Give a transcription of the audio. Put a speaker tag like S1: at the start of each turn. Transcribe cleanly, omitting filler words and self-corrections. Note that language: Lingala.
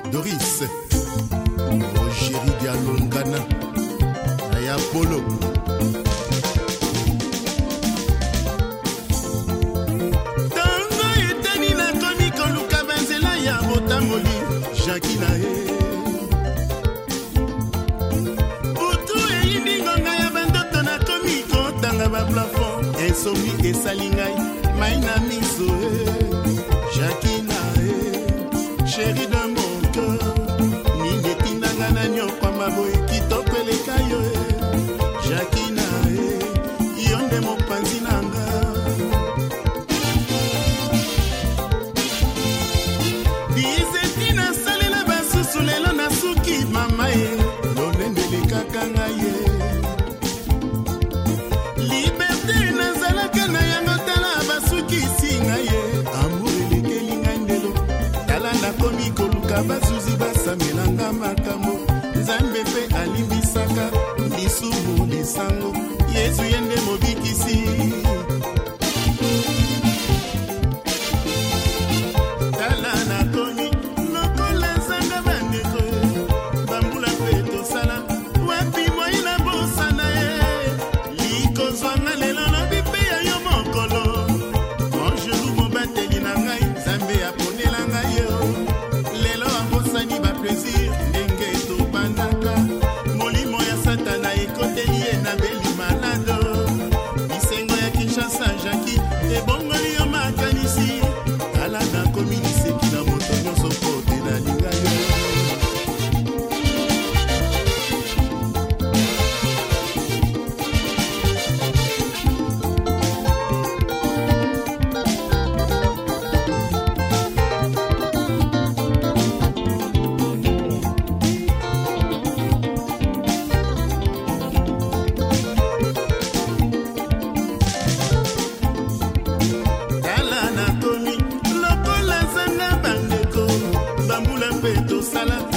S1: Doris Rogérie Dialongana Aya Polo Tango etani na komi koluka banzela ya botamoli Jackie na e Utu eyindi ngonga ya bandoto na komi kotanga ba plafond Insomni esali ngai mai na miso Jackie na e Chérie de mon cœur Ninge tinanga na nyokwa maboye kitoko eleka yo Jackie na e Yonde mopanzi nanga Dizeti na salela basusu lelo na suki mama e Lonendele kakanga ye Liberté na zalaka na yango tala basuki singa ye Amour elekeli ngai ndelo Tala na komi koluka bazuzi basamelanga makambo Nzambe pe alimbisaka lisumu lisango Yesu yende mobikisi Tala na komi lokola zanga bandeko Bambula pe tosala wapi moi na bosana ye Likozwanga lelo lobi pe ya yo mokolo Angelou mobateli na ngai Nzambe aponela ngai yo Lelo ambosani ba plaisir ndenge tobandaka Molimo ya satana ekoteli ye na beli malado Misengo ya Kinshasa Jackie ebongoli yo makanisi Tala na kominiseki na moto nyonso pote na linga yo Tala na komi lokola zanga bandeko Bambula pe tosala